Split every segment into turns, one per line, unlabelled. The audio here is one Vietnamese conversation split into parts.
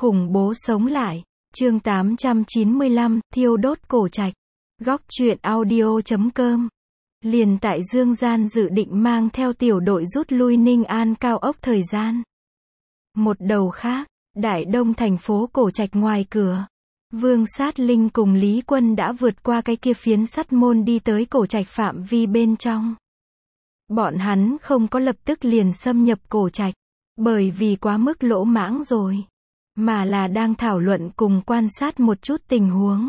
Khủng bố sống lại. Chương 895, thiêu đốt cổ trạch. Góc truyện audio.com. Liền tại Dương Gian dự định mang theo tiểu đội rút lui Ninh An cao ốc thời gian. Một đầu khác, Đại Đông thành phố cổ trạch ngoài cửa. Vương Sát Linh cùng Lý Quân đã vượt qua cái kia phiến sắt môn đi tới cổ trạch phạm vi bên trong. Bọn hắn không có lập tức liền xâm nhập cổ trạch, bởi vì quá mức lỗ mãng rồi, mà là đang thảo luận cùng quan sát một chút tình huống.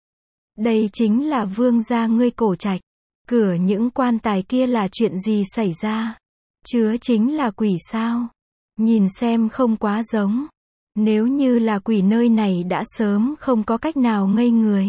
Đây chính là vương gia ngươi cổ trạch, cửa những quan tài kia là chuyện gì xảy ra? Chứa chính là quỷ sao? Nhìn xem không quá giống. Nếu như là quỷ nơi này đã sớm không có cách nào ngây người.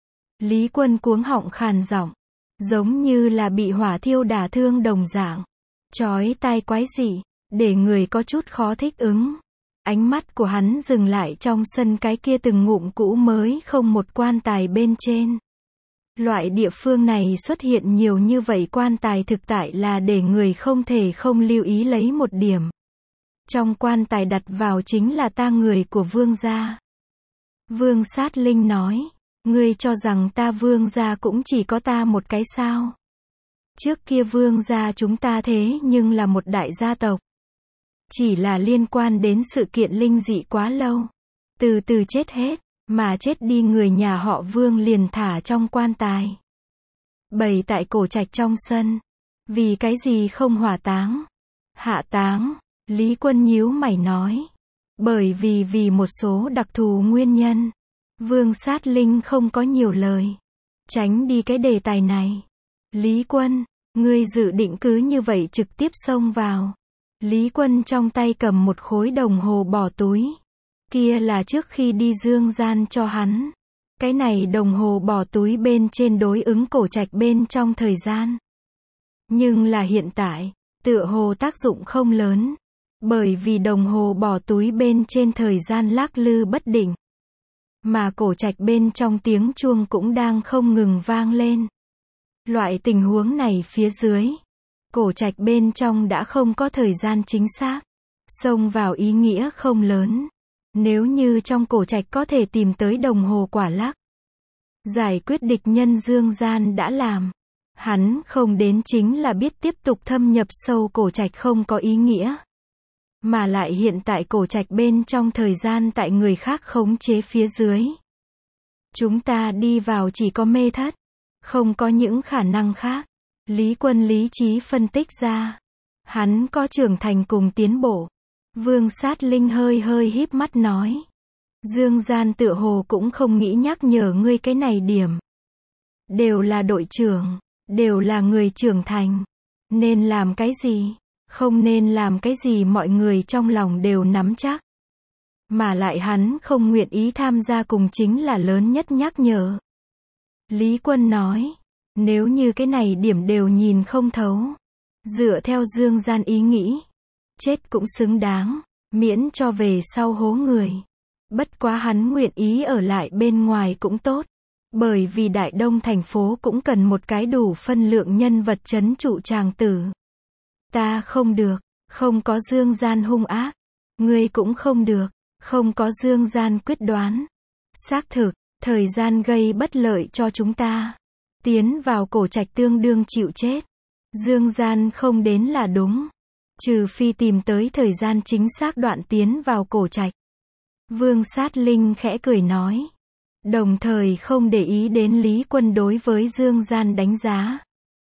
Lý Quân cuống họng khàn giọng, giống như là bị hỏa thiêu đả thương đồng dạng. Chói tai quái dị, để người có chút khó thích ứng. Ánh mắt của hắn dừng lại trong sân cái kia từng ngụm cũ mới không một quan tài bên trên. Loại địa phương này xuất hiện nhiều như vậy quan tài thực tại là để người không thể không lưu ý lấy một điểm. Trong quan tài đặt vào chính là tang người của vương gia. Vương Sát Linh nói, ngươi cho rằng ta vương gia cũng chỉ có ta một cái sao? Trước kia vương gia chúng ta thế nhưng là một đại gia tộc. Chỉ là liên quan đến sự kiện linh dị quá lâu. Từ từ chết hết, mà chết đi người nhà họ vương liền thả trong quan tài. Bày tại cổ trạch trong sân. Vì cái gì không hỏa táng? Hạ táng, Lý Quân nhíu mày nói. Bởi vì một số đặc thù nguyên nhân. Vương Sát Linh không có nhiều lời. Tránh đi cái đề tài này. Lý Quân, ngươi dự định cứ như vậy trực tiếp xông vào. Lý Quân trong tay cầm một khối đồng hồ bỏ túi. Kia là trước khi đi Dương Gian cho hắn. Cái này đồng hồ bỏ túi bên trên đối ứng cổ trạch bên trong thời gian. Nhưng là hiện tại, tựa hồ tác dụng không lớn. Bởi vì đồng hồ bỏ túi bên trên thời gian lắc lư bất định. Mà cổ trạch bên trong tiếng chuông cũng đang không ngừng vang lên. Loại tình huống này phía dưới. Cổ trạch bên trong đã không có thời gian chính xác. Xông vào ý nghĩa không lớn. Nếu như trong cổ trạch có thể tìm tới đồng hồ quả lắc. Giải quyết địch nhân Dương Gian đã làm. Hắn không đến chính là biết tiếp tục thâm nhập sâu cổ trạch không có ý nghĩa. Mà lại hiện tại cổ trạch bên trong thời gian tại người khác khống chế phía dưới. Chúng ta đi vào chỉ có mê thất. Không có những khả năng khác. Lý Quân lý trí phân tích ra. Hắn có trưởng thành cùng tiến bộ. Vương Sát Linh hơi híp mắt nói. Dương Gian tựa hồ cũng không nghĩ nhắc nhở ngươi cái này điểm. Đều là đội trưởng. Đều là người trưởng thành. Nên làm cái gì? Không nên làm cái gì mọi người trong lòng đều nắm chắc. Mà lại hắn không nguyện ý tham gia cùng chính là lớn nhất nhắc nhở. Lý Quân nói. Nếu như cái này điểm đều nhìn không thấu. Dựa theo Dương Gian ý nghĩ. Chết cũng xứng đáng. Miễn cho về sau hố người. Bất quá hắn nguyện ý ở lại bên ngoài cũng tốt. Bởi vì Đại Đông thành phố cũng cần một cái đủ phân lượng nhân vật trấn trụ tràng tử. Ta không được. Không có Dương Gian hung ác. Ngươi cũng không được. Không có Dương Gian quyết đoán. Xác thực, thời gian gây bất lợi cho chúng ta. Tiến vào cổ trạch tương đương chịu chết. Dương Gian không đến là đúng. Trừ phi tìm tới thời gian chính xác đoạn tiến vào cổ trạch. Vương Sát Linh khẽ cười nói. Đồng thời không để ý đến Lý Quân đối với Dương Gian đánh giá.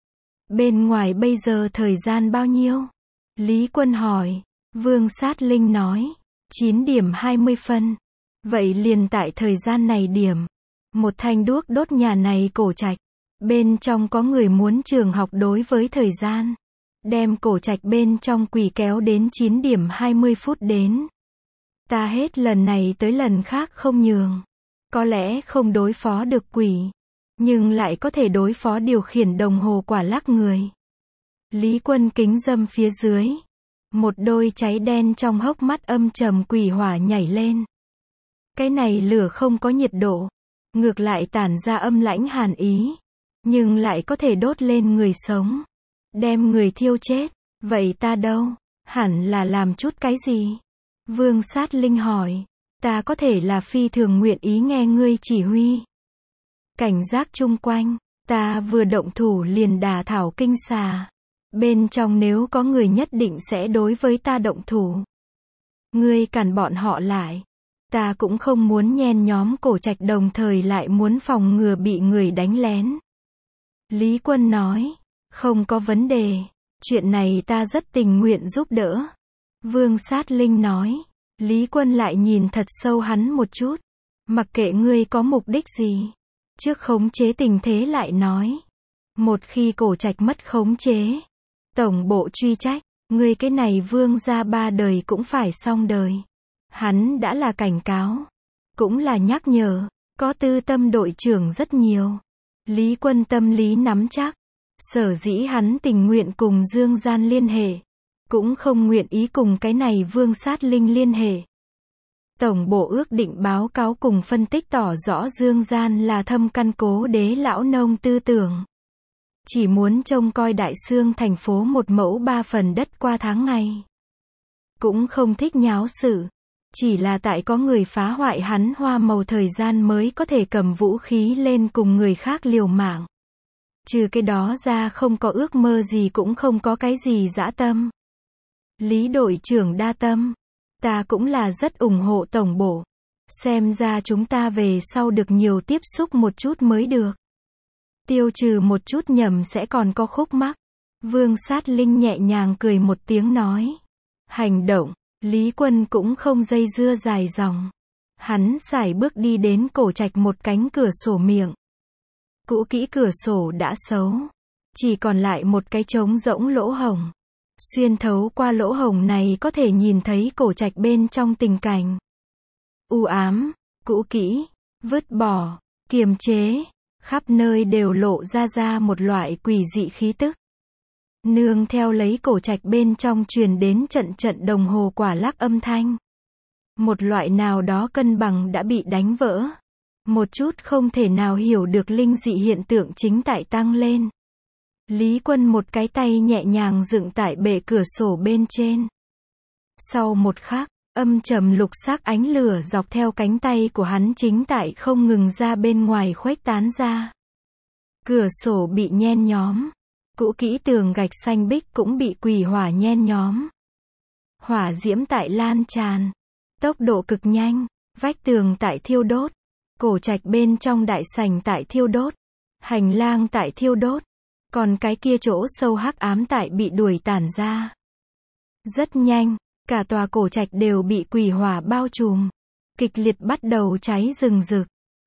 Bên ngoài bây giờ thời gian bao nhiêu? Lý Quân hỏi. Vương Sát Linh nói. 9 điểm 20 phân. Vậy liền tại thời gian này điểm. Một thanh đuốc đốt nhà này cổ trạch. Bên trong có người muốn trường học đối với thời gian. Đem cổ trạch bên trong quỷ kéo đến 9 điểm 20 phút đến. Ta hết lần này tới lần khác không nhường. Có lẽ không đối phó được quỷ. Nhưng lại có thể đối phó điều khiển đồng hồ quả lắc người. Lý Quân kính dâm phía dưới. Một đôi cháy đen trong hốc mắt âm trầm quỷ hỏa nhảy lên. Cái này lửa không có nhiệt độ. Ngược lại tản ra âm lãnh hàn ý. Nhưng lại có thể đốt lên người sống. Đem người thiêu chết. Vậy ta đâu? Hẳn là làm chút cái gì? Vương Sát Linh hỏi. ta có thể là phi thường nguyện ý nghe ngươi chỉ huy. Cảnh giác chung quanh, ta vừa động thủ liền đả thảo kinh xà. Bên trong nếu có người nhất định sẽ đối với ta động thủ. Ngươi cản bọn họ lại. Ta cũng không muốn nhen nhóm Cổ Trạch đồng thời lại muốn phòng ngừa bị người đánh lén. Lý Quân nói, không có vấn đề, chuyện này ta rất tình nguyện giúp đỡ. Vương Sát Linh nói, Lý Quân lại nhìn thật sâu hắn một chút. Mặc kệ ngươi có mục đích gì. Trước khống chế tình thế lại nói. Một khi Cổ Trạch mất khống chế. Tổng bộ truy trách, ngươi cái này vương gia 3 đời cũng phải xong đời. Hắn đã là cảnh cáo. Cũng là nhắc nhở. Có tư tâm đội trưởng rất nhiều. Lý Quân tâm lý nắm chắc. Sở dĩ hắn tình nguyện cùng Dương Gian liên hệ. Cũng không nguyện ý cùng cái này Vương Sát Linh liên hệ. Tổng bộ ước định báo cáo cùng phân tích tỏ rõ Dương Gian là thâm căn cố đế lão nông tư tưởng. Chỉ muốn trông coi Đại Xương thành phố 1 mẫu 3 phần đất qua tháng ngày. Cũng không thích nháo sự. Chỉ là tại có người phá hoại hắn hoa màu thời gian mới có thể cầm vũ khí lên cùng người khác liều mạng. Trừ cái đó ra không có ước mơ gì cũng không có cái gì dã tâm. Lý đội trưởng đa tâm. Ta cũng là rất ủng hộ tổng bộ. Xem ra chúng ta về sau được nhiều tiếp xúc một chút mới được. Tiêu trừ một chút nhầm sẽ còn có khúc mắc. Vương Sát Linh nhẹ nhàng cười một tiếng nói. Hành động. Lý Quân cũng không dây dưa dài dòng. Hắn sải bước đi đến Cổ Trạch một cánh cửa sổ miệng. Cũ kỹ cửa sổ đã xấu. Chỉ còn lại một cái trống rỗng lỗ hổng. Xuyên thấu qua lỗ hổng này có thể nhìn thấy Cổ Trạch bên trong tình cảnh. U ám, cũ kỹ, vứt bỏ, kiềm chế. Khắp nơi đều lộ ra một loại quỷ dị khí tức. Nương theo lấy Cổ Trạch bên trong truyền đến trận đồng hồ quả lắc âm thanh. Một loại nào đó cân bằng đã bị đánh vỡ. Một chút không thể nào hiểu được linh dị hiện tượng chính tại tăng lên. Lý Quân một cái tay nhẹ nhàng dựng tại bệ cửa sổ bên trên. Sau một khắc, âm trầm lục sắc ánh lửa dọc theo cánh tay của hắn chính tại không ngừng ra bên ngoài khuếch tán ra. Cửa sổ bị nhen nhóm. Cũ kỹ tường gạch xanh bích cũng bị quỷ hỏa nhen nhóm. Hỏa diễm tại lan tràn. Tốc độ cực nhanh. Vách tường tại thiêu đốt. Cổ Trạch bên trong đại sảnh tại thiêu đốt. Hành lang tại thiêu đốt. Còn cái kia chỗ sâu hắc ám tại bị đuổi tản ra. Rất nhanh, cả tòa Cổ Trạch đều bị quỷ hỏa bao trùm. Kịch liệt bắt đầu cháy rừng rực.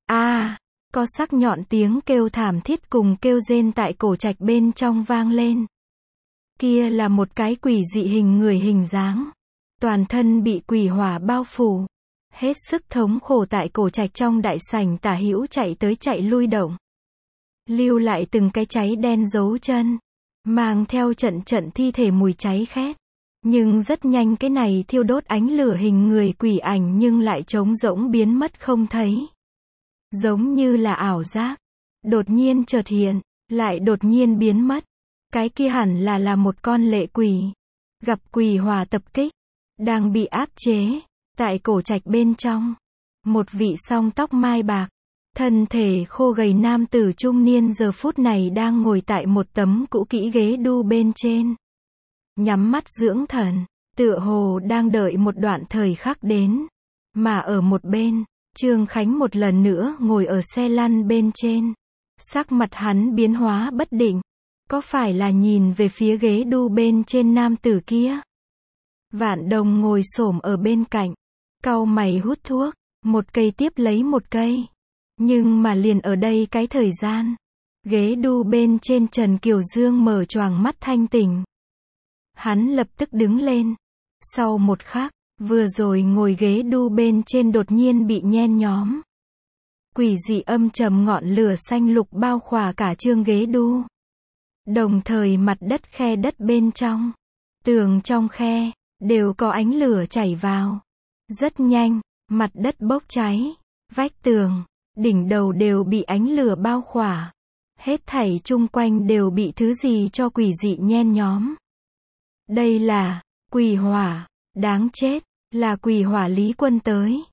Có sắc nhọn tiếng kêu thảm thiết cùng kêu rên tại Cổ Trạch bên trong vang lên. Kia là một cái quỷ dị hình người hình dáng. Toàn thân bị quỷ hỏa bao phủ. Hết sức thống khổ tại Cổ Trạch trong đại sảnh tả hữu chạy tới chạy lui động. Lưu lại từng cái cháy đen dấu chân. Mang theo trận thi thể mùi cháy khét. Nhưng rất nhanh cái này thiêu đốt ánh lửa hình người quỷ ảnh nhưng lại trống rỗng biến mất không thấy. Giống như là ảo giác. Đột nhiên chợt hiện, lại đột nhiên biến mất. Cái kia hẳn là một con lệ quỷ. Gặp quỷ hỏa tập kích. Đang bị áp chế. Tại Cổ Trạch bên trong. Một vị song tóc mai bạc. Thân thể khô gầy nam tử trung niên giờ phút này đang ngồi tại một tấm cũ kỹ ghế đu bên trên. Nhắm mắt dưỡng thần. Tựa hồ đang đợi một đoạn thời khắc đến. Mà ở một bên. Trương Khánh một lần nữa ngồi ở xe lăn bên trên. Sắc mặt hắn biến hóa bất định. Có phải là nhìn về phía ghế đu bên trên nam tử kia? Vạn Đồng ngồi xổm ở bên cạnh. Cau mày hút thuốc. Một cây tiếp lấy một cây. Nhưng mà liền ở đây cái thời gian. Ghế đu bên trên Trần Kiều Dương mở choàng mắt thanh tỉnh. Hắn lập tức đứng lên. Sau một khắc. Vừa rồi ngồi ghế đu bên trên đột nhiên bị nhen nhóm. Quỷ dị âm trầm ngọn lửa xanh lục bao khỏa cả chương ghế đu. Đồng thời mặt đất khe đất bên trong. Tường trong khe, đều có ánh lửa chảy vào. Rất nhanh, mặt đất bốc cháy. Vách tường, đỉnh đầu đều bị ánh lửa bao khỏa. Hết thảy chung quanh đều bị thứ gì cho quỷ dị nhen nhóm. Đây là quỷ hỏa. Đáng chết, là quỷ hỏa Lý Quân tới.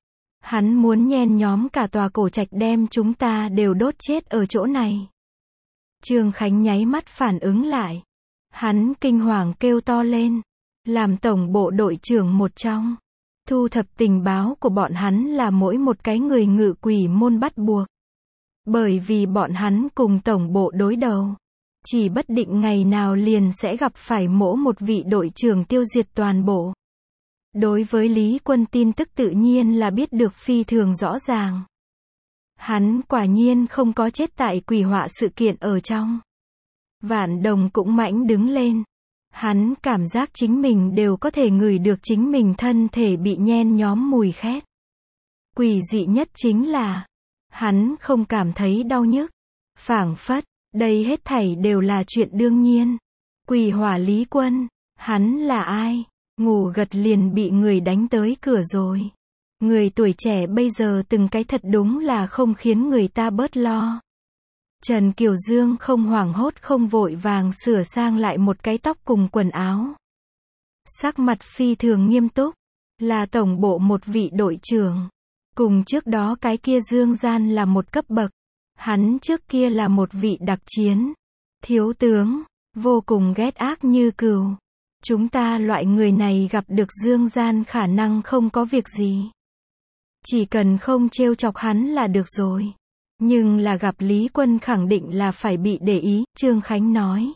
Hắn muốn nhen nhóm cả tòa cổ trạch đem chúng ta đều đốt chết ở chỗ này. Trương Khánh nháy mắt phản ứng lại. Hắn kinh hoàng kêu to lên. Làm tổng bộ đội trưởng một trong. Thu thập tình báo của bọn hắn là mỗi một cái người ngự quỷ môn bắt buộc. Bởi vì bọn hắn cùng tổng bộ đối đầu. Chỉ bất định ngày nào liền sẽ gặp phải mỗi một vị đội trưởng tiêu diệt toàn bộ. Đối với Lý Quân tin tức tự nhiên là biết được phi thường rõ ràng. Hắn quả nhiên không có chết tại quỷ họa sự kiện ở trong. Vạn Đồng cũng mãnh đứng lên. Hắn cảm giác chính mình đều có thể ngửi được chính mình thân thể bị nhen nhóm mùi khét. Quỷ dị nhất chính là, hắn không cảm thấy đau nhức. Phảng phất, đây hết thảy đều là chuyện đương nhiên. Quỷ hỏa Lý Quân, hắn là ai? Ngủ gật liền bị người đánh tới cửa rồi. Người tuổi trẻ bây giờ từng cái thật đúng là không khiến người ta bớt lo. Trần Kiều Dương không hoảng hốt không vội vàng sửa sang lại một cái tóc cùng quần áo. Sắc mặt phi thường nghiêm túc, là tổng bộ một vị đội trưởng. Cùng trước đó cái kia Dương Gian là một cấp bậc. Hắn trước kia là một vị đặc chiến. Thiếu tướng, vô cùng ghét ác như cừu. Chúng ta loại người này gặp được Dương Gian khả năng không có việc gì. Chỉ cần không trêu chọc hắn là được rồi. Nhưng là gặp Lý Quân khẳng định là phải bị để ý, Trương Khánh nói.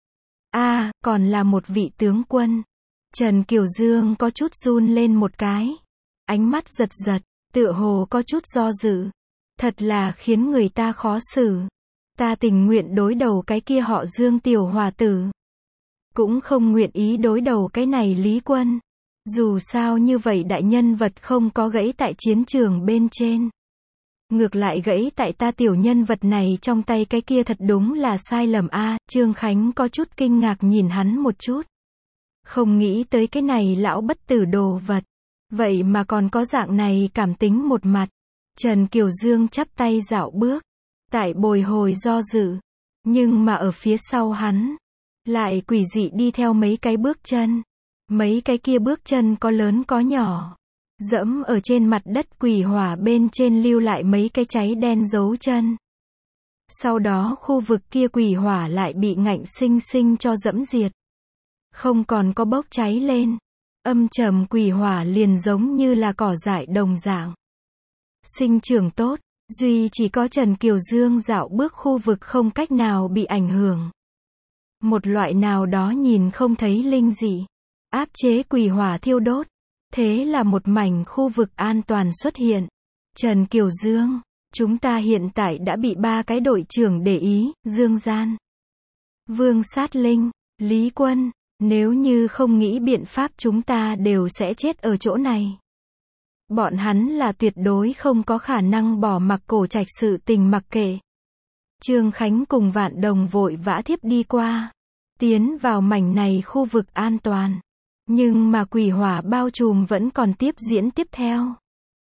Còn là một vị tướng quân. Trần Kiều Dương có chút run lên một cái. Ánh mắt giật giật, tựa hồ có chút do dự. Thật là khiến người ta khó xử. Ta tình nguyện đối đầu cái kia họ Dương tiểu hòa tử. Cũng không nguyện ý đối đầu cái này Lý Quân. Dù sao như vậy đại nhân vật không có gãy tại chiến trường bên trên. Ngược lại gãy tại ta tiểu nhân vật này trong tay cái kia thật đúng là sai lầm a. Trương Khánh có chút kinh ngạc nhìn hắn một chút. Không nghĩ tới cái này lão bất tử đồ vật. Vậy mà còn có dạng này cảm tính một mặt. Trần Kiều Dương chắp tay dạo bước. Tại bồi hồi do dự. Nhưng mà ở phía sau hắn. Lại quỷ dị đi theo mấy cái bước chân. Mấy cái kia bước chân có lớn có nhỏ. Dẫm ở trên mặt đất quỷ hỏa bên trên lưu lại mấy cái cháy đen dấu chân. Sau đó khu vực kia quỷ hỏa lại bị ngạnh sinh sinh cho dẫm diệt. Không còn có bốc cháy lên. Âm trầm quỷ hỏa liền giống như là cỏ dại đồng dạng. Sinh trưởng tốt, duy chỉ có Trần Kiều Dương dạo bước khu vực không cách nào bị ảnh hưởng. Một loại nào đó nhìn không thấy linh dị. Áp chế quỷ hỏa thiêu đốt. Thế là một mảnh khu vực an toàn xuất hiện. Trần Kiều Dương, chúng ta hiện tại đã bị 3 cái đội trưởng để ý, Dương Gian, Vương Sát Linh, Lý Quân, nếu như không nghĩ biện pháp chúng ta đều sẽ chết ở chỗ này. Bọn hắn là tuyệt đối không có khả năng bỏ mặc cổ trạch sự tình mặc kệ. Trương Khánh cùng Vạn Đồng vội vã thiếp đi qua. Tiến vào mảnh này khu vực an toàn. Nhưng mà quỷ hỏa bao trùm vẫn còn tiếp diễn tiếp theo.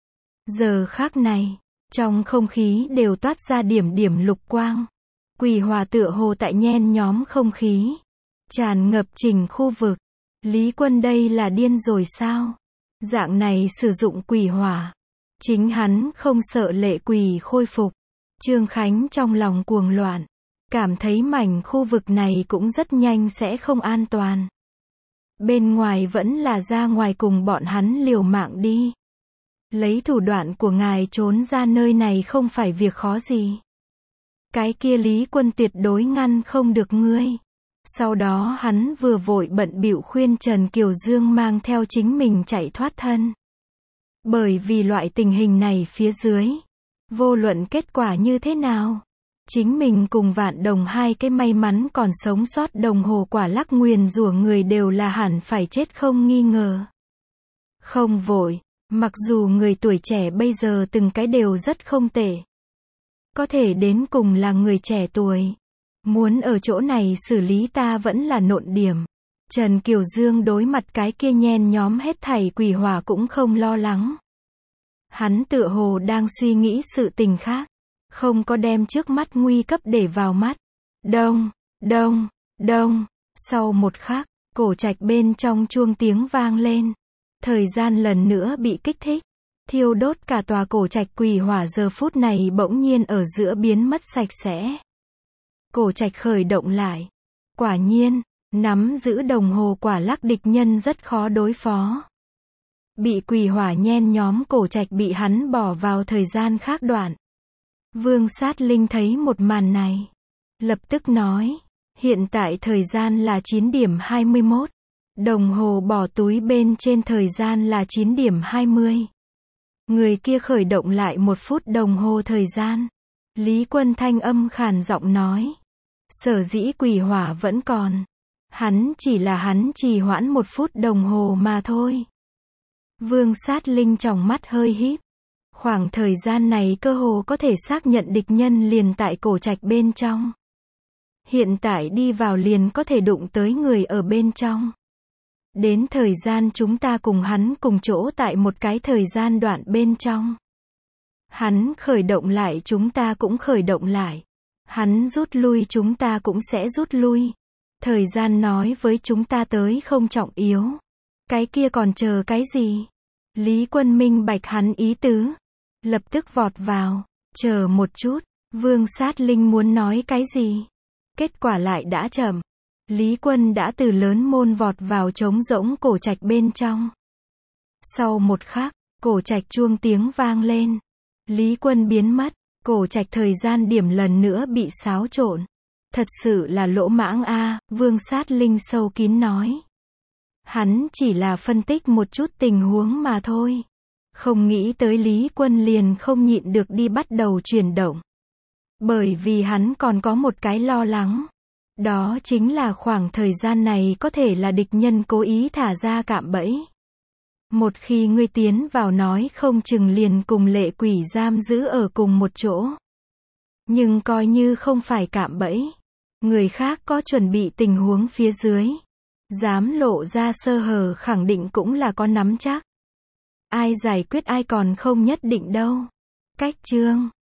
Giờ khác này, trong không khí đều toát ra điểm điểm lục quang. Quỷ hỏa tựa hồ tại nhen nhóm không khí. Tràn ngập chỉnh khu vực. Lý Quân đây là điên rồi sao? Dạng này sử dụng quỷ hỏa. Chính hắn không sợ lệ quỷ khôi phục. Trương Khánh trong lòng cuồng loạn. Cảm thấy mảnh khu vực này cũng rất nhanh sẽ không an toàn. Bên ngoài vẫn là ra ngoài cùng bọn hắn liều mạng đi. Lấy thủ đoạn của ngài trốn ra nơi này không phải việc khó gì. Cái kia Lý Quân tuyệt đối ngăn không được ngươi. Sau đó hắn vừa vội bận bịu khuyên Trần Kiều Dương mang theo chính mình chạy thoát thân. Bởi vì loại tình hình này phía dưới, vô luận kết quả như thế nào, chính mình cùng Vạn Đồng hai cái may mắn còn sống sót đồng hồ quả lắc nguyền rủa người đều là hẳn phải chết không nghi ngờ. Không vội, mặc dù người tuổi trẻ bây giờ từng cái đều rất không tệ. Có thể đến cùng là người trẻ tuổi. Muốn ở chỗ này xử lý ta vẫn là nộn điểm. Trần Kiều Dương đối mặt cái kia nhen nhóm hết thảy quỷ hỏa cũng không lo lắng. Hắn tựa hồ đang suy nghĩ sự tình khác. Không có đem trước mắt nguy cấp để vào mắt. Đông, đông, đông. Sau một khắc, cổ trạch bên trong chuông tiếng vang lên. Thời gian lần nữa bị kích thích. thiêu đốt cả tòa cổ trạch quỷ hỏa giờ phút này bỗng nhiên ở giữa biến mất sạch sẽ. Cổ trạch khởi động lại. Quả nhiên, nắm giữ đồng hồ quả lắc địch nhân rất khó đối phó. Bị quỷ hỏa nhen nhóm cổ trạch bị hắn bỏ vào thời gian khác đoạn. Vương Sát Linh thấy một màn này. Lập tức nói, hiện tại thời gian là 9 điểm 21. Đồng hồ bỏ túi bên trên thời gian là 9 điểm 20. Người kia khởi động lại 1 phút đồng hồ thời gian. Lý Quân thanh âm khàn giọng nói. Sở dĩ quỷ hỏa vẫn còn. Hắn trì hoãn 1 phút đồng hồ mà thôi. Vương Sát Linh tròng mắt hơi híp. Khoảng thời gian này cơ hồ có thể xác nhận địch nhân liền tại cổ trạch bên trong. Hiện tại đi vào liền có thể đụng tới người ở bên trong. Đến thời gian chúng ta cùng hắn cùng chỗ tại một cái thời gian đoạn bên trong. Hắn khởi động lại chúng ta cũng khởi động lại. Hắn rút lui chúng ta cũng sẽ rút lui. Thời gian nói với chúng ta tới không trọng yếu. Cái kia còn chờ cái gì? Lý Quân minh bạch hắn ý tứ. Lập tức vọt vào. Chờ một chút. Vương Sát Linh muốn nói cái gì? Kết quả lại đã chậm. Lý Quân đã từ lớn môn vọt vào trống rỗng cổ trạch bên trong. Sau một khắc, cổ trạch chuông tiếng vang lên. Lý Quân biến mất. Cổ trạch thời gian điểm lần nữa bị xáo trộn. Thật sự là lỗ mãng a, Vương Sát Linh sâu kín nói. Hắn chỉ là phân tích một chút tình huống mà thôi. Không nghĩ tới Lý Quân liền không nhịn được đi bắt đầu chuyển động. Bởi vì hắn còn có một cái lo lắng. Đó chính là khoảng thời gian này có thể là địch nhân cố ý thả ra cạm bẫy. Một khi ngươi tiến vào nói không chừng liền cùng lệ quỷ giam giữ ở cùng một chỗ. Nhưng coi như không phải cạm bẫy. Người khác có chuẩn bị tình huống phía dưới. Dám lộ ra sơ hở khẳng định cũng là có nắm chắc. Ai giải quyết ai còn không nhất định đâu. Cách chương